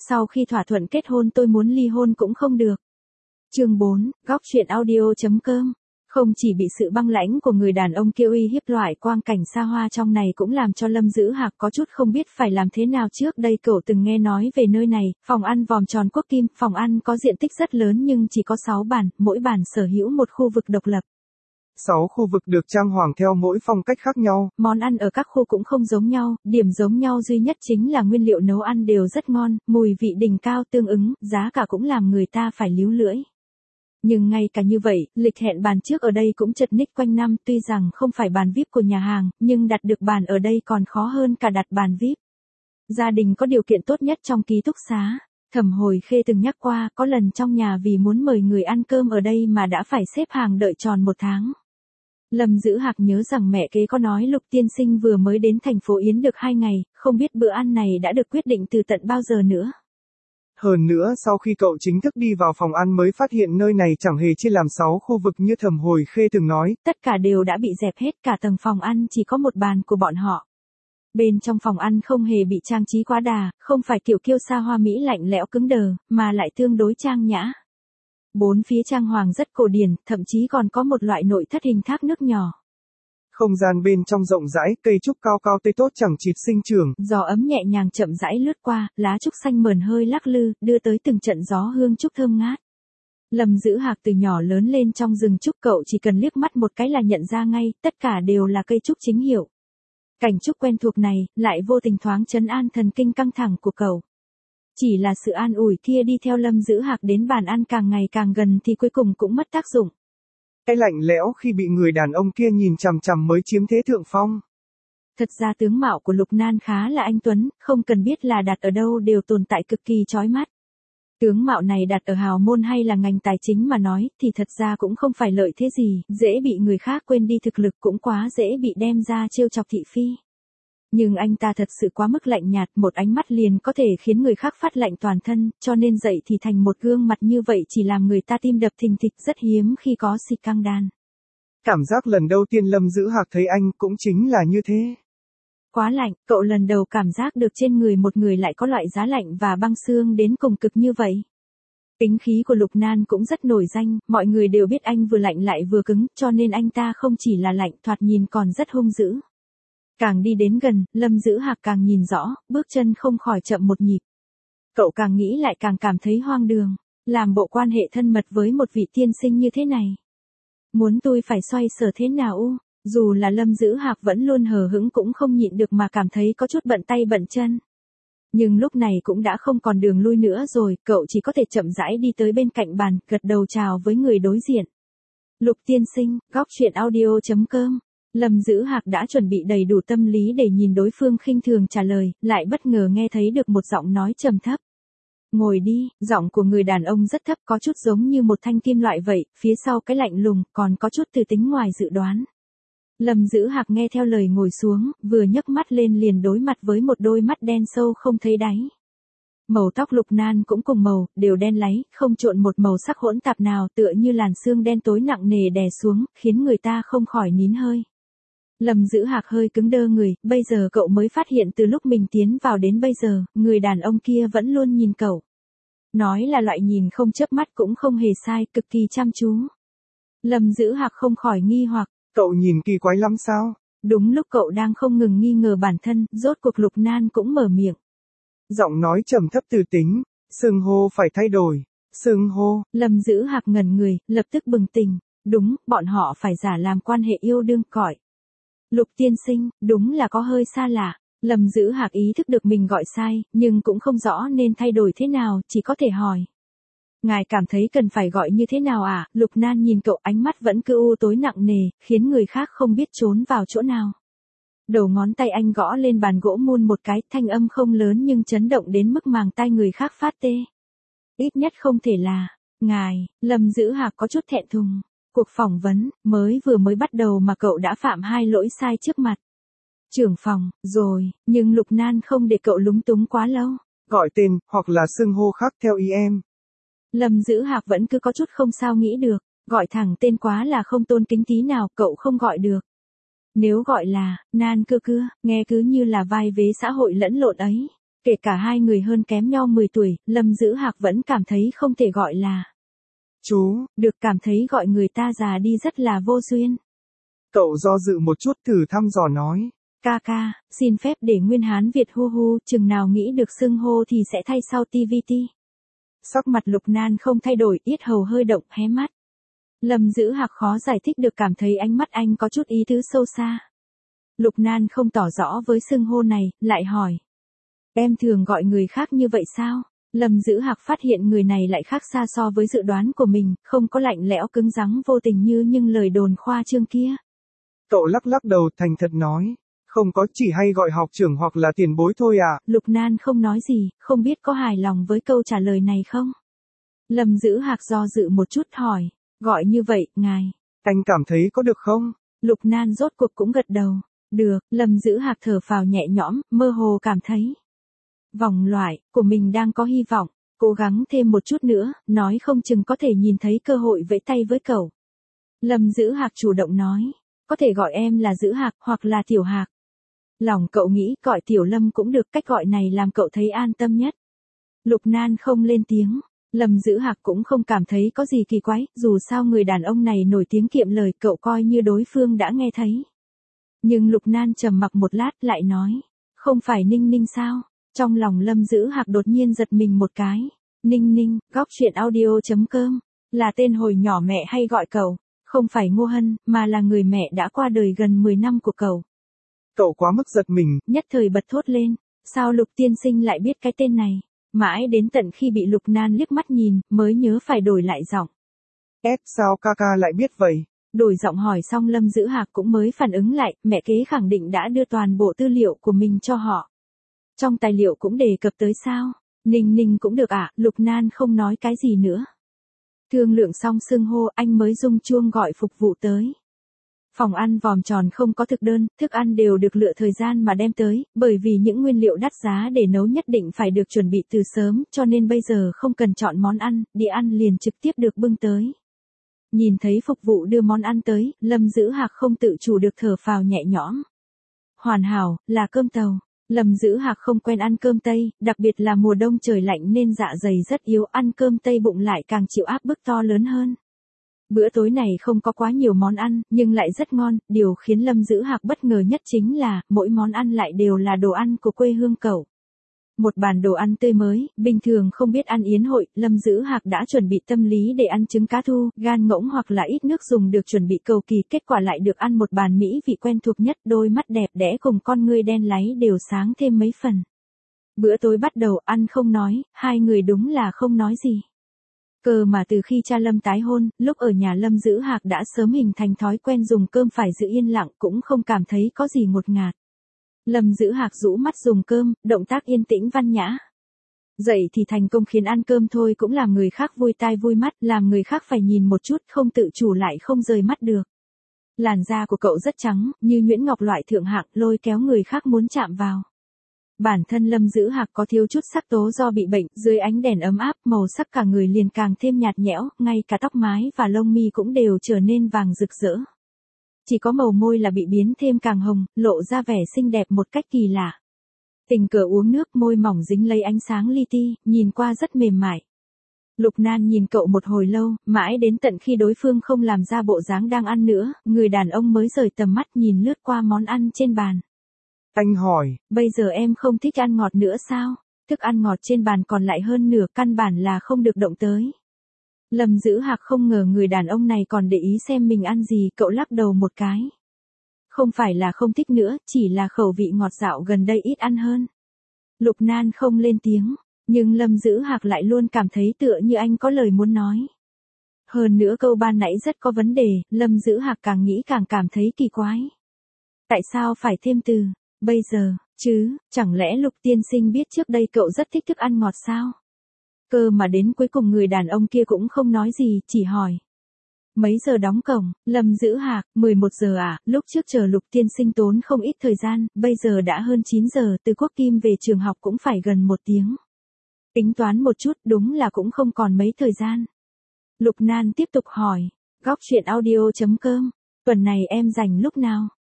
sau khi thỏa thuận kết hôn tôi muốn ly hôn cũng không được. Chương 4, góc truyện audio.com. Không chỉ bị sự băng lãnh của người đàn ông kia uy hiếp, loại quang cảnh xa hoa trong này cũng làm cho Lâm Dữ Hạc có chút không biết phải làm thế nào. Trước đây cậu từng nghe nói về nơi này, phòng ăn vòm tròn Quốc Kim, phòng ăn có diện tích rất lớn nhưng chỉ có 6 bàn, mỗi bàn sở hữu một khu vực độc lập. 6 khu vực được trang hoàng theo mỗi phong cách khác nhau. Món ăn ở các khu cũng không giống nhau, điểm giống nhau duy nhất chính là nguyên liệu nấu ăn đều rất ngon, mùi vị đỉnh cao tương ứng, giá cả cũng làm người ta phải líu lưỡi. Nhưng ngay cả như vậy, lịch hẹn bàn trước ở đây cũng chật ních quanh năm, tuy rằng không phải bàn VIP của nhà hàng, nhưng đặt được bàn ở đây còn khó hơn cả đặt bàn VIP. Gia đình có điều kiện tốt nhất trong ký túc xá. Thẩm Hồi Khê từng nhắc qua, có lần trong nhà vì muốn mời người ăn cơm ở đây mà đã phải xếp hàng đợi tròn 1 tháng. Lâm Dữ Hạc nhớ rằng mẹ kế có nói Lục tiên sinh vừa mới đến thành phố Yến được 2 ngày, không biết bữa ăn này đã được quyết định từ tận bao giờ nữa. Hơn nữa sau khi cậu chính thức đi vào phòng ăn mới phát hiện nơi này chẳng hề chia làm 6 khu vực như Thẩm Hồi Khê từng nói. Tất cả đều đã bị dẹp hết, cả tầng phòng ăn chỉ có một bàn của bọn họ. Bên trong phòng ăn không hề bị trang trí quá đà, không phải kiểu kiêu sa hoa mỹ lạnh lẽo cứng đờ, mà lại tương đối trang nhã. 4 phía trang hoàng rất cổ điển, thậm chí còn có một loại nội thất hình thác nước nhỏ. Không gian bên trong rộng rãi, cây trúc cao cao tươi tốt chẳng chịt sinh trưởng. Gió ấm nhẹ nhàng chậm rãi lướt qua, lá trúc xanh mờn hơi lắc lư, đưa tới từng trận gió hương trúc thơm ngát. Lâm Dữ Hạc từ nhỏ lớn lên trong rừng trúc, cậu chỉ cần liếc mắt một cái là nhận ra ngay, tất cả đều là cây trúc chính hiệu. Cảnh trúc quen thuộc này, lại vô tình thoáng trấn an thần kinh căng thẳng của cậu. Chỉ là sự an ủi kia đi theo Lâm Dữ Hạc đến bàn ăn càng ngày càng gần thì cuối cùng cũng mất tác dụng. Cái lạnh lẽo khi bị người đàn ông kia nhìn chằm chằm mới chiếm thế thượng phong. Thật ra tướng mạo của Lục Nan khá là anh tuấn, không cần biết là đặt ở đâu đều tồn tại cực kỳ chói mắt. Tướng mạo này đặt ở hào môn hay là ngành tài chính mà nói thì thật ra cũng không phải lợi thế gì, dễ bị người khác quên đi thực lực, cũng quá dễ bị đem ra trêu chọc thị phi. Nhưng anh ta thật sự quá mức lạnh nhạt, một ánh mắt liền có thể khiến người khác phát lạnh toàn thân, cho nên dậy thì thành một gương mặt như vậy chỉ làm người ta tim đập thình thịch, rất hiếm khi có scandal. Cảm giác lần đầu tiên Lâm Dữ Hạc thấy anh cũng chính là như thế. Quá lạnh, cậu lần đầu cảm giác được trên người một người lại có loại giá lạnh và băng xương đến cùng cực như vậy. Tính khí của Lục Nan cũng rất nổi danh, mọi người đều biết anh vừa lạnh lại vừa cứng, cho nên anh ta không chỉ là lạnh, thoạt nhìn còn rất hung dữ. Càng đi đến gần, Lâm Dữ Hạc càng nhìn rõ, bước chân không khỏi chậm một nhịp. Cậu càng nghĩ lại càng cảm thấy hoang đường, làm bộ quan hệ thân mật với một vị tiên sinh như thế này. Muốn tôi phải xoay sở thế nào u? Dù là Lâm Dữ Hạc vẫn luôn hờ hững cũng không nhịn được mà cảm thấy có chút bận tay bận chân. Nhưng lúc này cũng đã không còn đường lui nữa rồi, cậu chỉ có thể chậm rãi đi tới bên cạnh bàn, gật đầu chào với người đối diện. Lục tiên sinh, góc truyện audio.com. Lâm Dữ Hạc đã chuẩn bị đầy đủ tâm lý để nhìn đối phương khinh thường trả lời, lại bất ngờ nghe thấy được một giọng nói trầm thấp. Ngồi đi, giọng của người đàn ông rất thấp, có chút giống như một thanh kim loại vậy, phía sau cái lạnh lùng, còn có chút từ tính ngoài dự đoán. Lâm Dữ Hạc nghe theo lời ngồi xuống, vừa nhấc mắt lên liền đối mặt với một đôi mắt đen sâu không thấy đáy. Màu tóc Lục Nan cũng cùng màu, đều đen láy, không trộn một màu sắc hỗn tạp nào, tựa như làn sương đen tối nặng nề đè xuống, khiến người ta không khỏi nín hơi. Lâm Dữ Hạc hơi cứng đơ người, bây giờ cậu mới phát hiện từ lúc mình tiến vào đến bây giờ, người đàn ông kia vẫn luôn nhìn cậu. Nói là loại nhìn không chớp mắt cũng không hề sai, cực kỳ chăm chú. Lâm Dữ Hạc không khỏi nghi hoặc. Cậu nhìn kỳ quái lắm sao? Đúng lúc cậu đang không ngừng nghi ngờ bản thân, rốt cuộc Lục Nan cũng mở miệng. Giọng nói trầm thấp từ tính, xưng hô phải thay đổi, xưng hô. Lâm Dữ Hạc ngẩn người, lập tức bừng tỉnh. Đúng, bọn họ phải giả làm quan hệ yêu đương cõi. Lục tiên sinh, đúng là có hơi xa lạ. Lâm Dữ Hạc ý thức được mình gọi sai, nhưng cũng không rõ nên thay đổi thế nào, chỉ có thể hỏi. Ngài cảm thấy cần phải gọi như thế nào à? Lục Nan nhìn cậu, ánh mắt vẫn cứ u tối nặng nề, khiến người khác không biết trốn vào chỗ nào. Đầu ngón tay anh gõ lên bàn gỗ mun một cái, thanh âm không lớn nhưng chấn động đến mức màng tai người khác phát tê. Ít nhất không thể là, ngài. Lâm Dữ Hạc có chút thẹn thùng. Cuộc phỏng vấn, vừa mới bắt đầu mà cậu đã phạm 2 lỗi sai trước mặt. Trưởng phòng, rồi, nhưng Lục Nan không để cậu lúng túng quá lâu. Gọi tên, hoặc là xưng hô khác theo ý em. Lâm Dữ Hạc vẫn cứ có chút không sao nghĩ được, gọi thẳng tên quá là không tôn kính tí nào, cậu không gọi được. Nếu gọi là, Nan cưa, nghe cứ như là vai vế xã hội lẫn lộn ấy. Kể cả hai người hơn kém nhau 10 tuổi, Lâm Dữ Hạc vẫn cảm thấy không thể gọi là chú, được, cảm thấy gọi người ta già đi rất là vô duyên. cậu do dự một chút thử thăm dò nói. Ca ca, xin phép để Nguyên Hán Việt hu hu, chừng nào nghĩ được xưng hô thì sẽ thay sau TVT. Sắc mặt Lục Nan không thay đổi, yết hầu hơi động, hé mắt. Lâm Dữ Hạc khó giải thích được, cảm thấy ánh mắt anh có chút ý tứ sâu xa. Lục Nan không tỏ rõ với xưng hô này, lại hỏi. Em thường gọi người khác như vậy sao? Lâm Dữ Hạc phát hiện người này lại khác xa so với dự đoán của mình, không có lạnh lẽo cứng rắn vô tình như những lời đồn khoa trương kia. Cậu lắc lắc đầu thành thật nói. Không có, chỉ hay gọi học trưởng hoặc là tiền bối thôi à. Lục Nan không nói gì, không biết có hài lòng với câu trả lời này không? Lâm Dữ Hạc do dự một chút hỏi. Gọi như vậy, ngài. Anh cảm thấy có được không? Lục Nan rốt cuộc cũng gật đầu. Được, Lâm Dữ Hạc thở phào nhẹ nhõm, mơ hồ cảm thấy. Vòng loại của mình đang có hy vọng, cố gắng thêm một chút nữa, nói không chừng có thể nhìn thấy cơ hội vẫy tay với cậu. Lâm Dữ Hạc chủ động nói, có thể gọi em là Dữ Hạc hoặc là Tiểu Hạc. Lòng cậu nghĩ gọi Tiểu Lâm cũng được, cách gọi này làm cậu thấy an tâm nhất. Lục Nan không lên tiếng, Lâm Dữ Hạc cũng không cảm thấy có gì kỳ quái, dù sao người đàn ông này nổi tiếng kiệm lời, cậu coi như đối phương đã nghe thấy. Nhưng Lục Nan trầm mặc một lát lại nói, không phải Ninh Ninh sao? Trong lòng Lâm Dữ Hạc đột nhiên giật mình một cái. Ninh Ninh, góc chuyện audio.com, là tên hồi nhỏ mẹ hay gọi cậu, không phải Ngô Hân, mà là người mẹ đã qua đời gần 10 năm của cậu. Cậu quá mức giật mình, nhất thời bật thốt lên, sao Lục tiên sinh lại biết cái tên này? Mãi đến tận khi bị Lục Nan liếc mắt nhìn, mới nhớ phải đổi lại giọng. Sao ca ca lại biết vậy? Đổi giọng hỏi xong Lâm Dữ Hạc cũng mới phản ứng lại, mẹ kế khẳng định đã đưa toàn bộ tư liệu của mình cho họ. Trong tài liệu cũng đề cập tới sao? Ninh Ninh cũng được ạ, Lục Nan không nói cái gì nữa. Thương lượng xong xưng hô, anh mới rung chuông gọi phục vụ tới. Phòng ăn vòm tròn không có thực đơn, thức ăn đều được lựa thời gian mà đem tới, bởi vì những nguyên liệu đắt giá để nấu nhất định phải được chuẩn bị từ sớm, cho nên bây giờ không cần chọn món ăn, đĩa ăn liền trực tiếp được bưng tới. Nhìn thấy phục vụ đưa món ăn tới, Lâm Dữ Hạc không tự chủ được thở phào nhẹ nhõm. Hoàn hảo, là cơm tàu. Lâm Dữ Hạc không quen ăn cơm Tây, đặc biệt là mùa đông trời lạnh nên dạ dày rất yếu, ăn cơm Tây bụng lại càng chịu áp bức to lớn hơn. Bữa tối này không có quá nhiều món ăn, nhưng lại rất ngon, điều khiến Lâm Dữ Hạc bất ngờ nhất chính là, mỗi món ăn lại đều là đồ ăn của quê hương cậu. Một bàn đồ ăn tươi mới, bình thường không biết ăn yến hội, Lâm Dữ Hạc đã chuẩn bị tâm lý để ăn trứng cá thu, gan ngỗng hoặc là ít nước dùng được chuẩn bị cầu kỳ, kết quả lại được ăn một bàn mỹ vị quen thuộc nhất, đôi mắt đẹp đẽ cùng con ngươi đen láy đều sáng thêm mấy phần. Bữa tối bắt đầu, ăn không nói, hai người đúng là không nói gì. Cơ mà từ khi cha Lâm tái hôn, lúc ở nhà Lâm Dữ Hạc đã sớm hình thành thói quen dùng cơm phải giữ yên lặng, cũng không cảm thấy có gì ngột ngạt. Lâm Dữ Hạc rũ mắt dùng cơm, động tác yên tĩnh văn nhã. Dậy thì thành công khiến ăn cơm thôi cũng làm người khác vui tai vui mắt, làm người khác phải nhìn một chút không tự chủ lại không rời mắt được. Làn da của cậu rất trắng, như nhuyễn ngọc loại thượng hạng, lôi kéo người khác muốn chạm vào. Bản thân Lâm Dữ Hạc có thiếu chút sắc tố do bị bệnh, dưới ánh đèn ấm áp, màu sắc cả người liền càng thêm nhạt nhẽo, ngay cả tóc mái và lông mi cũng đều trở nên vàng rực rỡ. Chỉ có màu môi là bị biến thêm càng hồng, lộ ra vẻ xinh đẹp một cách kỳ lạ. Tình cờ uống nước, môi mỏng dính lấy ánh sáng li ti, nhìn qua rất mềm mại. Lục Nan nhìn cậu một hồi lâu, mãi đến tận khi đối phương không làm ra bộ dáng đang ăn nữa, người đàn ông mới rời tầm mắt nhìn lướt qua món ăn trên bàn. Anh hỏi, bây giờ em không thích ăn ngọt nữa sao? Thức ăn ngọt trên bàn còn lại hơn nửa, căn bản là không được động tới. Lâm Dữ Hạc không ngờ người đàn ông này còn để ý xem mình ăn gì, cậu lắc đầu một cái. Không phải là không thích nữa, chỉ là khẩu vị ngọt dạo gần đây ít ăn hơn. Lục Nan không lên tiếng, nhưng Lâm Dữ Hạc lại luôn cảm thấy tựa như anh có lời muốn nói. Hơn nữa câu ban nãy rất có vấn đề, Lâm Dữ Hạc càng nghĩ càng cảm thấy kỳ quái. Tại sao phải thêm từ, bây giờ, chứ, chẳng lẽ Lục tiên sinh biết trước đây cậu rất thích thức ăn ngọt sao? Cơ mà đến cuối cùng người đàn ông kia cũng không nói gì, chỉ hỏi. Mấy giờ đóng cổng? Lâm Dữ Hạc, 11 giờ à, lúc trước chờ Lục tiên sinh tốn không ít thời gian, bây giờ đã hơn 9 giờ, từ Quốc Kim về trường học cũng phải gần 1 tiếng. Tính toán một chút, đúng là cũng không còn mấy thời gian. Lục Nan tiếp tục hỏi, góc chuyện audio.com, tuần này em rảnh lúc nào?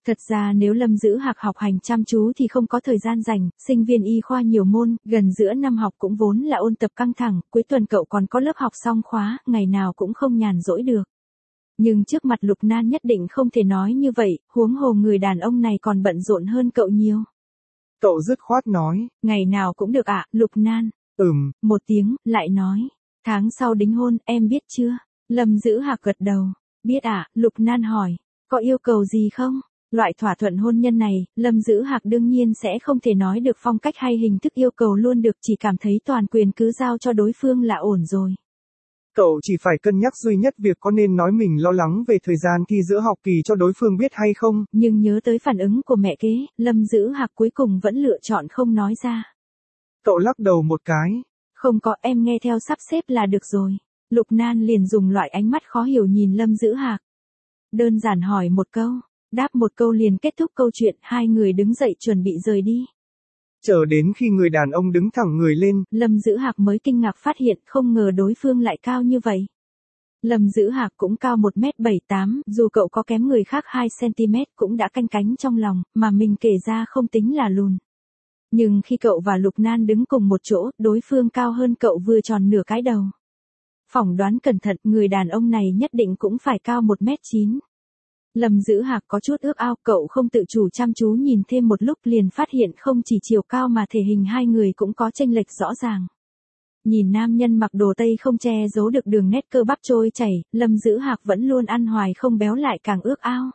Thật ra nếu Lâm Dữ Hạc học hành chăm chú thì không có thời gian rảnh, sinh viên y khoa nhiều môn, gần giữa năm học cũng vốn là ôn tập căng thẳng, cuối tuần cậu còn có lớp học song khóa, ngày nào cũng không nhàn rỗi được. Nhưng trước mặt Lục Nan nhất định không thể nói như vậy, huống hồ người đàn ông này còn bận rộn hơn cậu nhiều. Cậu dứt khoát nói. Ngày nào cũng được ạ, Lục Nan. Một tiếng, lại nói. Tháng sau đính hôn, em biết chưa? Lâm Dữ Hạc gật đầu. Biết ạ, Lục Nan hỏi. Có yêu cầu gì không? Loại thỏa thuận hôn nhân này, Lâm Dữ Hạc đương nhiên sẽ không thể nói được phong cách hay hình thức yêu cầu luôn được, chỉ cảm thấy toàn quyền cứ giao cho đối phương là ổn rồi. Cậu chỉ phải cân nhắc duy nhất việc có nên nói mình lo lắng về thời gian thi giữa học kỳ cho đối phương biết hay không. Nhưng nhớ tới phản ứng của mẹ kế, Lâm Dữ Hạc cuối cùng vẫn lựa chọn không nói ra. Cậu lắc đầu một cái. Không có, em nghe theo sắp xếp là được rồi. Lục Nan liền dùng loại ánh mắt khó hiểu nhìn Lâm Dữ Hạc. Đơn giản hỏi một câu, đáp một câu liền kết thúc câu chuyện, hai người đứng dậy chuẩn bị rời đi. Chờ đến khi người đàn ông đứng thẳng người lên, Lâm Dữ Hạc mới kinh ngạc phát hiện không ngờ đối phương lại cao như vậy. Lâm Dữ Hạc cũng cao 1m78, dù cậu có kém người khác 2cm cũng đã canh cánh trong lòng, mà mình kể ra không tính là lùn. Nhưng khi cậu và Lục Nan đứng cùng một chỗ, đối phương cao hơn cậu vừa tròn nửa cái đầu. Phỏng đoán cẩn thận, người đàn ông này nhất định cũng phải cao 1m9. Lâm Dữ Hạc có chút ước ao, cậu không tự chủ chăm chú nhìn thêm một lúc liền phát hiện không chỉ chiều cao mà thể hình hai người cũng có chênh lệch rõ ràng. Nhìn nam nhân mặc đồ tây không che giấu được đường nét cơ bắp trôi chảy, Lâm Dữ Hạc vẫn luôn ăn hoài không béo lại càng ước ao.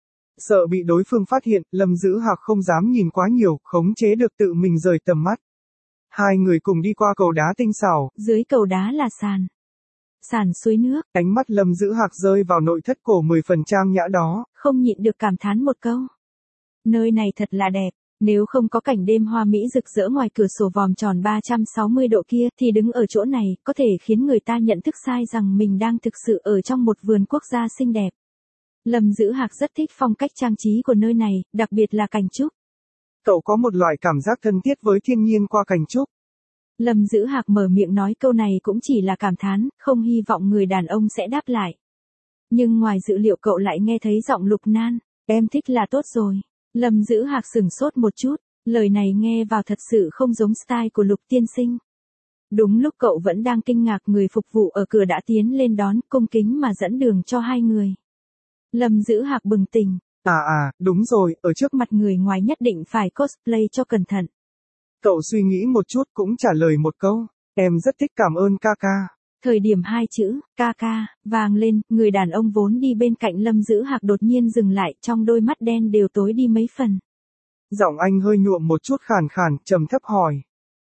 Sợ bị đối phương phát hiện, Lâm Dữ Hạc không dám nhìn quá nhiều, khống chế được tự mình rời tầm mắt. Hai người cùng đi qua cầu đá tinh xảo. Dưới cầu đá là sàn suối nước. Ánh mắt Lâm Dữ Hạc rơi vào nội thất cổ 10 phần trang nhã đó. Không nhịn được cảm thán một câu. Nơi này thật là đẹp, nếu không có cảnh đêm hoa mỹ rực rỡ ngoài cửa sổ vòm tròn 360 độ kia thì đứng ở chỗ này có thể khiến người ta nhận thức sai rằng mình đang thực sự ở trong một vườn quốc gia xinh đẹp. Lâm Dữ Hạc rất thích phong cách trang trí của nơi này, đặc biệt là cành trúc. Cậu có một loại cảm giác thân thiết với thiên nhiên qua cành trúc. Lâm Dữ Hạc mở miệng nói câu này cũng chỉ là cảm thán, không hy vọng người đàn ông sẽ đáp lại. Nhưng ngoài dự liệu cậu lại nghe thấy giọng Lục Nan, em thích là tốt rồi. Lâm Dữ Hạc sửng sốt một chút, lời này nghe vào thật sự không giống style của Lục tiên sinh. Đúng lúc cậu vẫn đang kinh ngạc, người phục vụ ở cửa đã tiến lên đón, cung kính mà dẫn đường cho hai người. Lâm Dữ Hạc bừng tỉnh. Đúng rồi, ở trước mặt người ngoài nhất định phải cosplay cho cẩn thận. Cậu suy nghĩ một chút cũng trả lời một câu, em rất thích cảm ơn ca ca. Thời điểm hai chữ, ca ca, vang lên, người đàn ông vốn đi bên cạnh Lâm Dữ Hạc đột nhiên dừng lại, trong đôi mắt đen đều tối đi mấy phần. Giọng anh hơi nhuộm một chút khàn khàn, trầm thấp hỏi.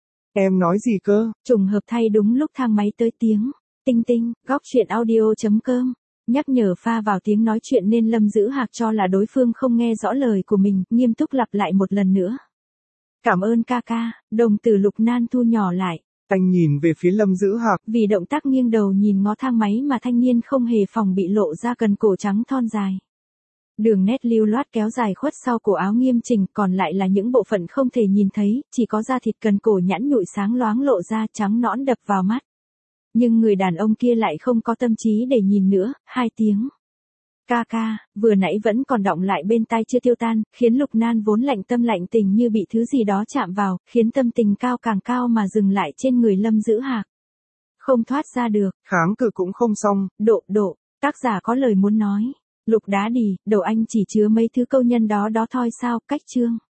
Em nói gì cơ? Trùng hợp thay đúng lúc thang máy tới tiếng. Tinh tinh, góc chuyện audio.com. Nhắc nhở pha vào tiếng nói chuyện nên Lâm Dữ Hạc cho là đối phương không nghe rõ lời của mình, nghiêm túc lặp lại một lần nữa. Cảm ơn ca ca, đồng tử Lục Nan thu nhỏ lại. Anh nhìn về phía Lâm Dữ Hạc. Vì động tác nghiêng đầu nhìn ngó thang máy mà thanh niên không hề phòng bị lộ ra cần cổ trắng thon dài. Đường nét lưu loát kéo dài khuất sau cổ áo nghiêm chỉnh, còn lại là những bộ phận không thể nhìn thấy, chỉ có da thịt cần cổ nhẵn nhụi sáng loáng lộ ra, trắng nõn đập vào mắt. Nhưng người đàn ông kia lại không có tâm trí để nhìn nữa, hai tiếng. Ca ca, vừa nãy vẫn còn đọng lại bên tai chưa tiêu tan, khiến Lục Nan vốn lạnh tâm lạnh tình như bị thứ gì đó chạm vào, khiến tâm tình cao càng cao mà dừng lại trên người Lâm Dữ Hạc. Không thoát ra được. Kháng cự cũng không xong. Độ, tác giả có lời muốn nói. Lục đá đì, đầu anh chỉ chứa mấy thứ câu nhân đó thôi sao, cách chương.